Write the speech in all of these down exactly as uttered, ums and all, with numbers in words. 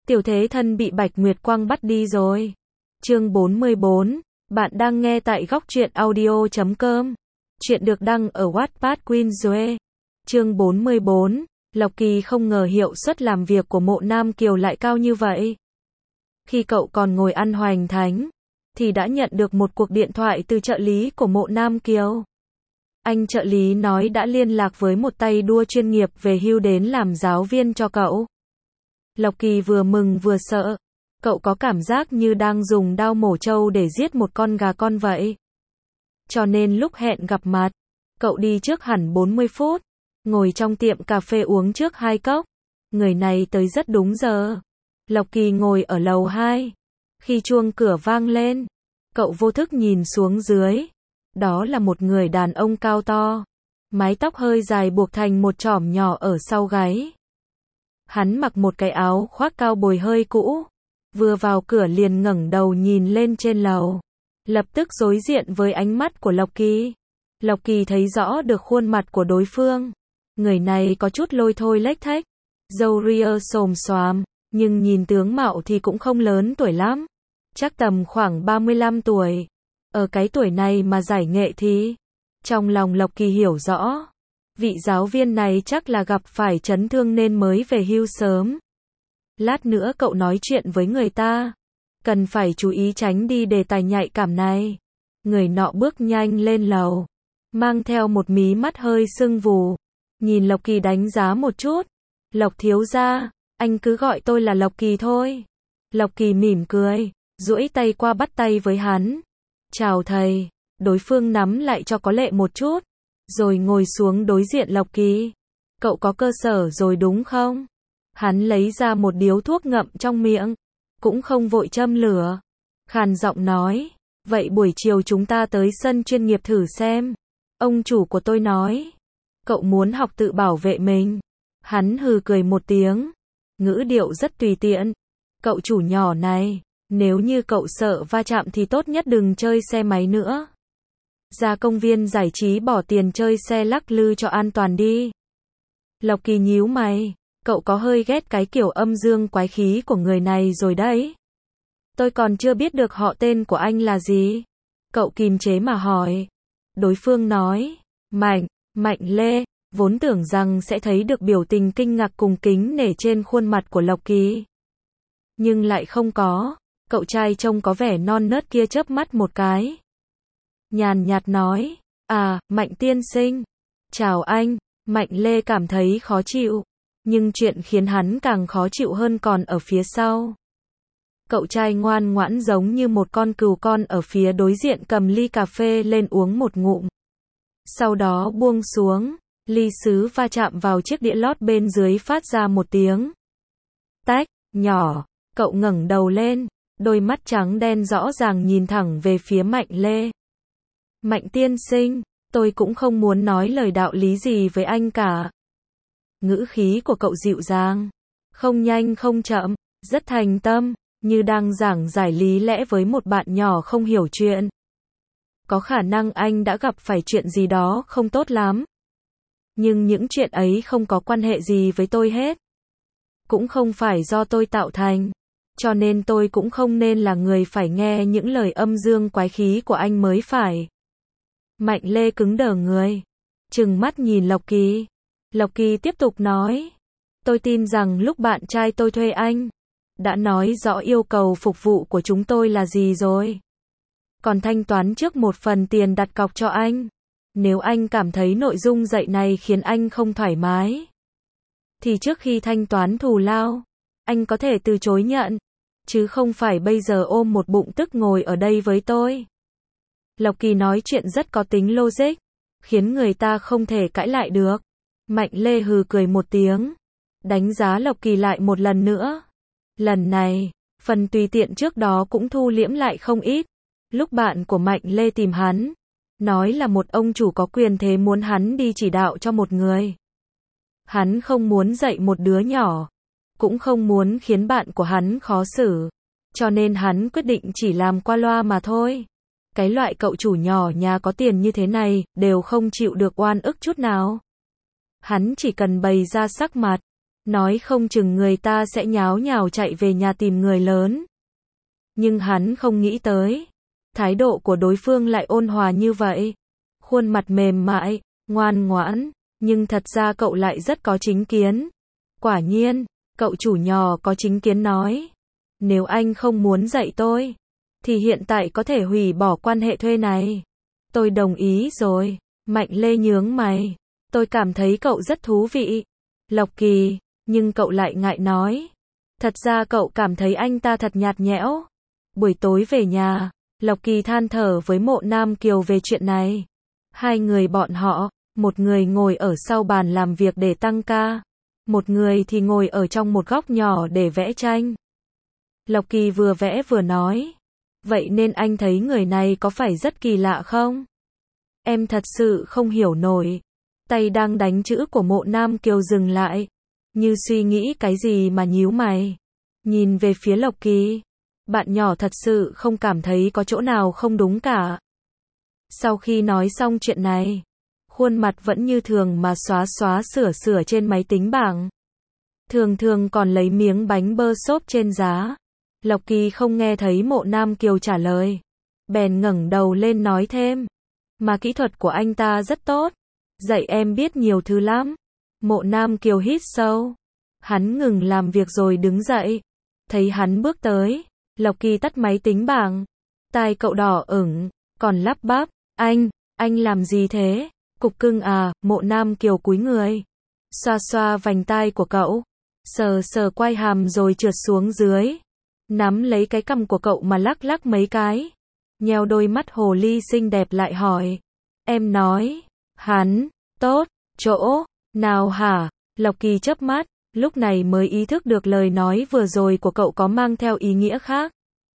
Tiểu thế thân bị Bạch Nguyệt Quang bắt đi rồi. Chương bốn mươi bốn, bạn đang nghe tại góc truyện audio chấm com. Chuyện được đăng ở Wattpad Queen Duệ. Chương bốn mươi bốn, Lộc Kỳ không ngờ hiệu suất làm việc của Mộ Nam Kiều lại cao như vậy. Khi cậu còn ngồi ăn hoành thánh, thì đã nhận được một cuộc điện thoại từ trợ lý của Mộ Nam Kiều. Anh trợ lý nói đã liên lạc với một tay đua chuyên nghiệp về hưu đến làm giáo viên cho cậu. Lộc Kỳ vừa mừng vừa sợ. Cậu có cảm giác như đang dùng dao mổ trâu để giết một con gà con vậy. Cho nên lúc hẹn gặp mặt, cậu đi trước hẳn bốn mươi phút, ngồi trong tiệm cà phê uống trước hai cốc. Người này tới rất đúng giờ. Lộc Kỳ ngồi ở lầu hai. Khi chuông cửa vang lên, cậu vô thức nhìn xuống dưới. Đó là một người đàn ông cao to, mái tóc hơi dài buộc thành một chỏm nhỏ ở sau gáy. Hắn mặc một cái áo khoác cao bồi hơi cũ, vừa vào cửa liền ngẩng đầu nhìn lên trên lầu, lập tức đối diện với ánh mắt của Lộc Kỳ. Lộc Kỳ thấy rõ được khuôn mặt của đối phương. Người này có chút lôi thôi lếch thếch, râu ria xồm xoàm, nhưng nhìn tướng mạo thì cũng không lớn tuổi lắm, chắc tầm khoảng ba mươi lăm tuổi. Ở cái tuổi này mà giải nghệ thì, trong lòng Lộc Kỳ hiểu rõ, vị giáo viên này chắc là gặp phải chấn thương nên mới về hưu sớm. Lát nữa cậu nói chuyện với người ta, cần phải chú ý tránh đi đề tài nhạy cảm này. Người nọ bước nhanh lên lầu, mang theo một mí mắt hơi sưng vù, nhìn Lộc Kỳ đánh giá một chút. Lộc thiếu gia, anh cứ gọi tôi là Lộc Kỳ thôi. Lộc Kỳ mỉm cười, duỗi tay qua bắt tay với hắn. Chào thầy. Đối phương nắm lại cho có lệ một chút, rồi ngồi xuống đối diện Lộc Kỳ. Cậu có cơ sở rồi đúng không? Hắn lấy ra một điếu thuốc ngậm trong miệng, cũng không vội châm lửa. Khàn giọng nói, vậy buổi chiều chúng ta tới sân chuyên nghiệp thử xem. Ông chủ của tôi nói, cậu muốn học tự bảo vệ mình. Hắn hừ cười một tiếng, ngữ điệu rất tùy tiện. Cậu chủ nhỏ này, nếu như cậu sợ va chạm thì tốt nhất đừng chơi xe máy nữa. Ra công viên giải trí bỏ tiền chơi xe lắc lư cho an toàn đi. Lộc Kỳ nhíu mày, cậu có hơi ghét cái kiểu âm dương quái khí của người này rồi đấy. Tôi còn chưa biết được họ tên của anh là gì. Cậu kìm chế mà hỏi. Đối phương nói, Mạnh, Mạnh Lê, vốn tưởng rằng sẽ thấy được biểu tình kinh ngạc cùng kính nể trên khuôn mặt của Lộc Kỳ. Nhưng lại không có. Cậu trai trông có vẻ non nớt kia chớp mắt một cái, nhàn nhạt nói, à, Mạnh tiên sinh. Chào anh. Mạnh Lê cảm thấy khó chịu, nhưng chuyện khiến hắn càng khó chịu hơn còn ở phía sau. Cậu trai ngoan ngoãn giống như một con cừu con ở phía đối diện cầm ly cà phê lên uống một ngụm. Sau đó buông xuống, ly sứ va chạm vào chiếc đĩa lót bên dưới phát ra một tiếng tách nhỏ. Cậu ngẩng đầu lên, đôi mắt trắng đen rõ ràng nhìn thẳng về phía Mạnh Lê. Mạnh tiên sinh, tôi cũng không muốn nói lời đạo lý gì với anh cả. Ngữ khí của cậu dịu dàng, không nhanh không chậm, rất thành tâm, như đang giảng giải lý lẽ với một bạn nhỏ không hiểu chuyện. Có khả năng anh đã gặp phải chuyện gì đó không tốt lắm. Nhưng những chuyện ấy không có quan hệ gì với tôi hết. Cũng không phải do tôi tạo thành. Cho nên tôi cũng không nên là người phải nghe những lời âm dương quái khí của anh mới phải. Mạnh Lê cứng đờ người, trừng mắt nhìn Lộc Kỳ. Lộc Kỳ tiếp tục nói, tôi tin rằng lúc bạn trai tôi thuê anh, đã nói rõ yêu cầu phục vụ của chúng tôi là gì rồi. Còn thanh toán trước một phần tiền đặt cọc cho anh. Nếu anh cảm thấy nội dung dạy này khiến anh không thoải mái, thì trước khi thanh toán thù lao, anh có thể từ chối nhận. Chứ không phải bây giờ ôm một bụng tức ngồi ở đây với tôi. Lộc Kỳ nói chuyện rất có tính logic, khiến người ta không thể cãi lại được. Mạnh Lê hừ cười một tiếng, đánh giá Lộc Kỳ lại một lần nữa. Lần này, phần tùy tiện trước đó cũng thu liễm lại không ít. Lúc bạn của Mạnh Lê tìm hắn, nói là một ông chủ có quyền thế muốn hắn đi chỉ đạo cho một người. Hắn không muốn dạy một đứa nhỏ, cũng không muốn khiến bạn của hắn khó xử, cho nên hắn quyết định chỉ làm qua loa mà thôi. Cái loại cậu chủ nhỏ nhà có tiền như thế này, đều không chịu được oan ức chút nào. Hắn chỉ cần bày ra sắc mặt, nói không chừng người ta sẽ nháo nhào chạy về nhà tìm người lớn. Nhưng hắn không nghĩ tới, thái độ của đối phương lại ôn hòa như vậy. Khuôn mặt mềm mại, ngoan ngoãn, nhưng thật ra cậu lại rất có chính kiến. Quả nhiên, cậu chủ nhỏ có chính kiến nói, nếu anh không muốn dạy tôi, thì hiện tại có thể hủy bỏ quan hệ thuê này. Tôi đồng ý rồi. Mạnh Lê nhướng mày. Tôi cảm thấy cậu rất thú vị. Lộc Kỳ, nhưng cậu lại ngại nói. Thật ra cậu cảm thấy anh ta thật nhạt nhẽo. Buổi tối về nhà, Lộc Kỳ than thở với Mộ Nam Kiều về chuyện này. Hai người bọn họ, một người ngồi ở sau bàn làm việc để tăng ca, một người thì ngồi ở trong một góc nhỏ để vẽ tranh. Lộc Kỳ vừa vẽ vừa nói, vậy nên anh thấy người này có phải rất kỳ lạ không? Em thật sự không hiểu nổi. Tay đang đánh chữ của Mộ Nam Kiều dừng lại, như suy nghĩ cái gì mà nhíu mày. Nhìn về phía Lộc Kỳ, bạn nhỏ thật sự không cảm thấy có chỗ nào không đúng cả. Sau khi nói xong chuyện này, khuôn mặt vẫn như thường mà xóa xóa sửa sửa trên máy tính bảng. Thường thường còn lấy miếng bánh bơ xốp trên giá. Lộc Kỳ không nghe thấy Mộ Nam Kiều trả lời, bèn ngẩng đầu lên nói thêm, mà kỹ thuật của anh ta rất tốt, dạy em biết nhiều thứ lắm. Mộ Nam Kiều hít sâu, hắn ngừng làm việc rồi đứng dậy. Thấy hắn bước tới, Lộc Kỳ tắt máy tính bảng. Tai cậu đỏ ửng, còn lắp bắp, anh, anh làm gì thế? Cục cưng à? Mộ Nam Kiều cúi người, xoa xoa vành tai của cậu, sờ sờ quai hàm rồi trượt xuống dưới, nắm lấy cái cằm của cậu mà lắc lắc mấy cái, nheo đôi mắt hồ ly xinh đẹp lại hỏi, em nói, hắn, tốt, chỗ, nào hả? Lộc Kỳ chớp mắt, lúc này mới ý thức được lời nói vừa rồi của cậu có mang theo ý nghĩa khác.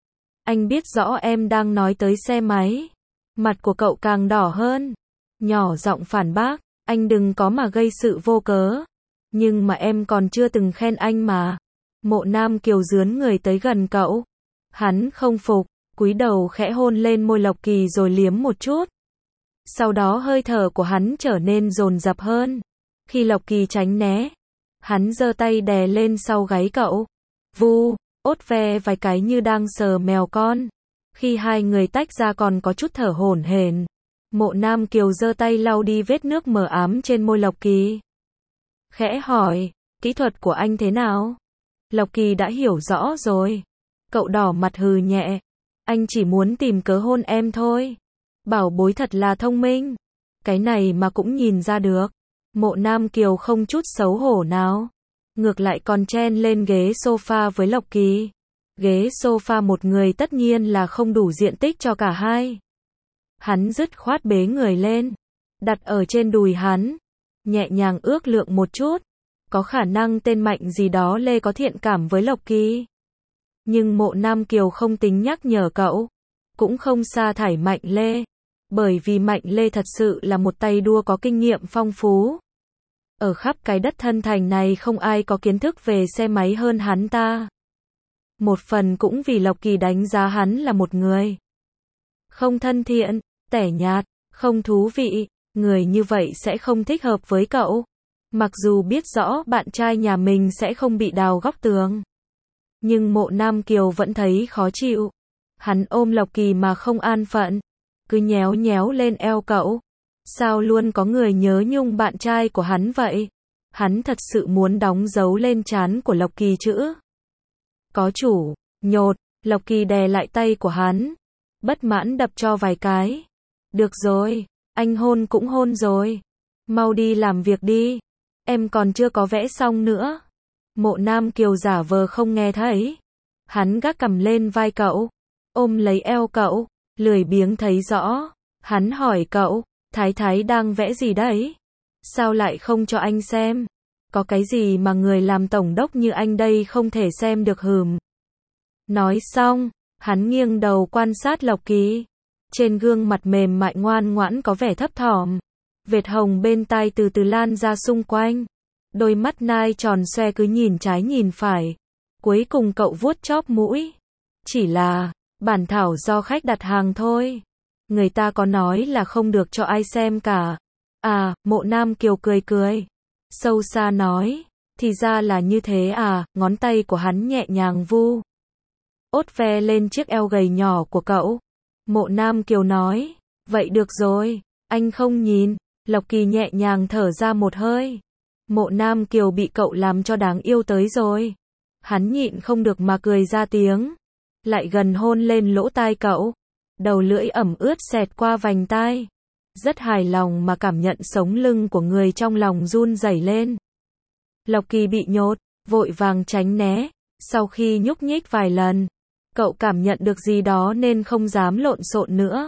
Anh biết rõ em đang nói tới xe máy. Mặt của cậu càng đỏ hơn, nhỏ giọng phản bác, anh đừng có mà gây sự vô cớ. Nhưng mà em còn chưa từng khen anh mà. Mộ Nam Kiều dướn người tới gần cậu. Hắn không phục, cúi đầu khẽ hôn lên môi Lộc Kỳ rồi liếm một chút. Sau đó hơi thở của hắn trở nên dồn dập hơn. Khi Lộc Kỳ tránh né, hắn giơ tay đè lên sau gáy cậu, vu, ốt ve vài cái như đang sờ mèo con. Khi hai người tách ra còn có chút thở hổn hển. Mộ Nam Kiều giơ tay lau đi vết nước mờ ám trên môi Lộc Kỳ. Khẽ hỏi, kỹ thuật của anh thế nào? Lộc Kỳ đã hiểu rõ rồi. Cậu đỏ mặt hừ nhẹ. Anh chỉ muốn tìm cớ hôn em thôi. Bảo bối thật là thông minh. Cái này mà cũng nhìn ra được. Mộ Nam Kiều không chút xấu hổ nào. Ngược lại còn chen lên ghế sofa với Lộc Kỳ. Ghế sofa một người tất nhiên là không đủ diện tích cho cả hai. Hắn dứt khoát bế người lên, đặt ở trên đùi hắn, nhẹ nhàng ước lượng một chút. Có khả năng tên Mạnh gì đó Lê có thiện cảm với Lộc Kỳ. Nhưng Mộ Nam Kiều không tính nhắc nhở cậu, cũng không sa thải Mạnh Lê, bởi vì Mạnh Lê thật sự là một tay đua có kinh nghiệm phong phú. Ở khắp cái đất thân thành này không ai có kiến thức về xe máy hơn hắn ta. Một phần cũng vì Lộc Kỳ đánh giá hắn là một người không thân thiện, tẻ nhạt, không thú vị, người như vậy sẽ không thích hợp với cậu. Mặc dù biết rõ bạn trai nhà mình sẽ không bị đào góc tường, nhưng Mộ Nam Kiều vẫn thấy khó chịu. Hắn ôm Lộc Kỳ mà không an phận, cứ nhéo nhéo lên eo cậu. Sao luôn có người nhớ nhung bạn trai của hắn vậy? Hắn thật sự muốn đóng dấu lên trán của Lộc Kỳ chữ có chủ, nhột. Lộc Kỳ đè lại tay của hắn, bất mãn đập cho vài cái. Được rồi, anh hôn cũng hôn rồi, mau đi làm việc đi, em còn chưa có vẽ xong nữa. Mộ Nam Kiều giả vờ không nghe thấy. Hắn gác cằm lên vai cậu, ôm lấy eo cậu, lười biếng thấy rõ. Hắn hỏi cậu, Thái Thái đang vẽ gì đấy? Sao lại không cho anh xem? Có cái gì mà người làm tổng đốc như anh đây không thể xem được hừm? Nói xong, hắn nghiêng đầu quan sát Lộc Kỳ. Trên gương mặt mềm mại ngoan ngoãn có vẻ thấp thỏm. Vệt hồng bên tai từ từ lan ra xung quanh. Đôi mắt nai tròn xoe cứ nhìn trái nhìn phải. Cuối cùng cậu vuốt chóp mũi. Chỉ là, bản thảo do khách đặt hàng thôi. Người ta có nói là không được cho ai xem cả. À, Mộ Nam Kiều cười cười. Sâu xa nói, Thì ra là như thế à, ngón tay của hắn nhẹ nhàng vu ốt ve lên chiếc eo gầy nhỏ của cậu. Mộ Nam Kiều nói, vậy được rồi, anh không nhìn. Lộc Kỳ nhẹ nhàng thở ra một hơi. Mộ Nam Kiều bị cậu làm cho đáng yêu tới rồi. Hắn nhịn không được mà cười ra tiếng. Lại gần hôn lên lỗ tai cậu. Đầu lưỡi ẩm ướt xẹt qua vành tai. Rất hài lòng mà cảm nhận sống lưng của người trong lòng run rẩy lên. Lộc Kỳ bị nhốt, vội vàng tránh né. Sau khi nhúc nhích vài lần, cậu cảm nhận được gì đó nên không dám lộn xộn nữa.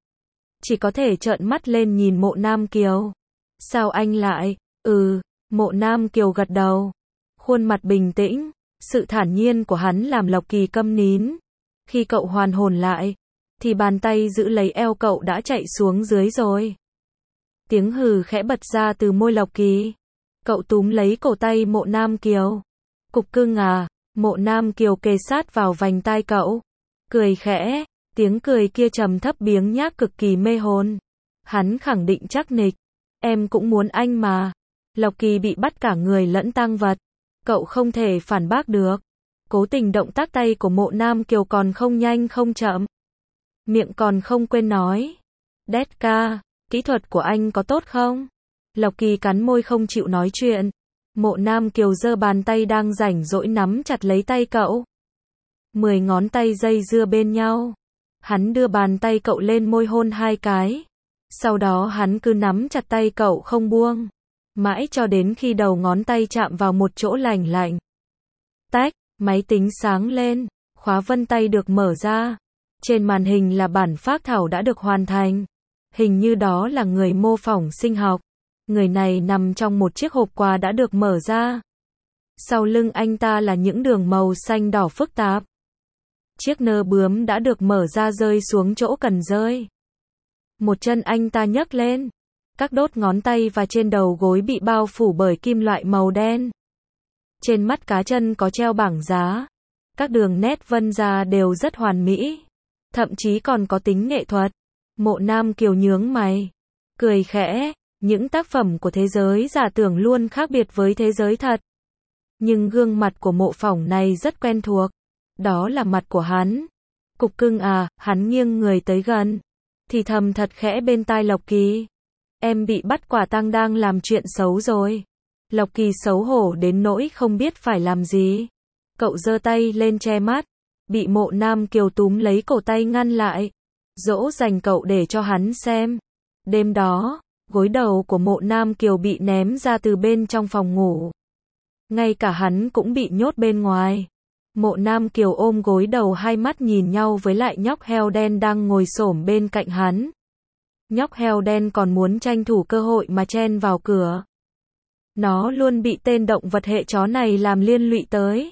Chỉ có thể trợn mắt lên nhìn Mộ Nam Kiều. Sao anh lại? Ừ, Mộ Nam Kiều gật đầu. Khuôn mặt bình tĩnh, sự thản nhiên của hắn làm Lộc Kỳ câm nín. Khi cậu hoàn hồn lại, thì bàn tay giữ lấy eo cậu đã chạy xuống dưới rồi. Tiếng hừ khẽ bật ra từ môi Lộc Kỳ. Cậu túm lấy cổ tay Mộ Nam Kiều. Cục cưng à, Mộ Nam Kiều kề sát vào vành tai cậu. Cười khẽ, tiếng cười kia trầm thấp biếng nhác cực kỳ mê hồn. Hắn khẳng định chắc nịch. Em cũng muốn anh mà. Lộc Kỳ bị bắt cả người lẫn tang vật. Cậu không thể phản bác được. Cố tình động tác tay của Mộ Nam Kiều còn không nhanh không chậm. Miệng còn không quên nói. Đét ca, kỹ thuật của anh có tốt không? Lộc Kỳ cắn môi không chịu nói chuyện. Mộ Nam Kiều giơ bàn tay đang rảnh rỗi nắm chặt lấy tay cậu. Mười ngón tay dây dưa bên nhau. Hắn đưa bàn tay cậu lên môi hôn hai cái. Sau đó hắn cứ nắm chặt tay cậu không buông. Mãi cho đến khi đầu ngón tay chạm vào một chỗ lành lạnh. Tách, máy tính sáng lên. Khóa vân tay được mở ra. Trên màn hình là bản phác thảo đã được hoàn thành. Hình như đó là người mô phỏng sinh học. Người này nằm trong một chiếc hộp quà đã được mở ra. Sau lưng anh ta là những đường màu xanh đỏ phức tạp. Chiếc nơ bướm đã được mở ra rơi xuống chỗ cần rơi. Một chân anh ta nhấc lên. Các đốt ngón tay và trên đầu gối bị bao phủ bởi kim loại màu đen. Trên mắt cá chân có treo bảng giá. Các đường nét vân ra đều rất hoàn mỹ. Thậm chí còn có tính nghệ thuật. Mộ Nam Kiều nhướng mày. Cười khẽ. Những tác phẩm của thế giới giả tưởng luôn khác biệt với thế giới thật. Nhưng gương mặt của mộ phỏng này rất quen thuộc. Đó là mặt của hắn. Cục cưng à, hắn nghiêng người tới gần. Thì thầm thật khẽ bên tai Lộc Kỳ. Em bị bắt quả tang đang làm chuyện xấu rồi. Lộc Kỳ xấu hổ đến nỗi không biết phải làm gì. Cậu giơ tay lên che mắt. Bị Mộ Nam Kiều túm lấy cổ tay ngăn lại. Dỗ dành cậu để cho hắn xem. Đêm đó, gối đầu của Mộ Nam Kiều bị ném ra từ bên trong phòng ngủ. Ngay cả hắn cũng bị nhốt bên ngoài. Mộ Nam Kiều ôm gối đầu hai mắt nhìn nhau với lại nhóc heo đen đang ngồi xổm bên cạnh hắn. Nhóc heo đen còn muốn tranh thủ cơ hội mà chen vào cửa. Nó luôn bị tên động vật hệ chó này làm liên lụy tới.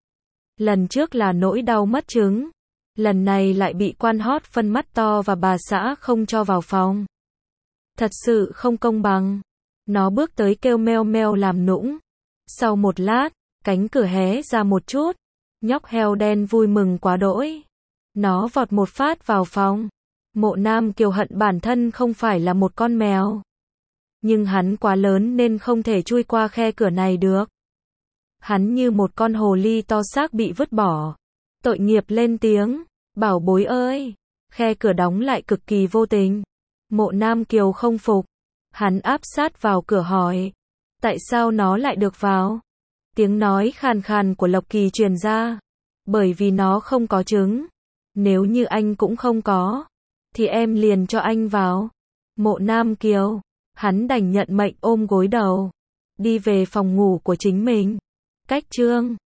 Lần trước là nỗi đau mất trứng. Lần này lại bị quan hót phân mắt to và bà xã không cho vào phòng. Thật sự không công bằng. Nó bước tới kêu meo meo làm nũng. Sau một lát, cánh cửa hé ra một chút. Nhóc heo đen vui mừng quá đỗi. Nó vọt một phát vào phòng. Mộ Nam Kiều hận bản thân không phải là một con mèo. Nhưng hắn quá lớn nên không thể chui qua khe cửa này được. Hắn như một con hồ ly to xác bị vứt bỏ. Tội nghiệp lên tiếng. Bảo bối ơi. Khe cửa đóng lại cực kỳ vô tình. Mộ Nam Kiều không phục. Hắn áp sát vào cửa hỏi. Tại sao nó lại được vào? Tiếng nói khàn khàn của Lộc Kỳ truyền ra. Bởi vì nó không có trứng. Nếu như anh cũng không có, thì em liền cho anh vào. Mộ Nam Kiều. Hắn đành nhận mệnh ôm gối đầu. Đi về phòng ngủ của chính mình. Cách chương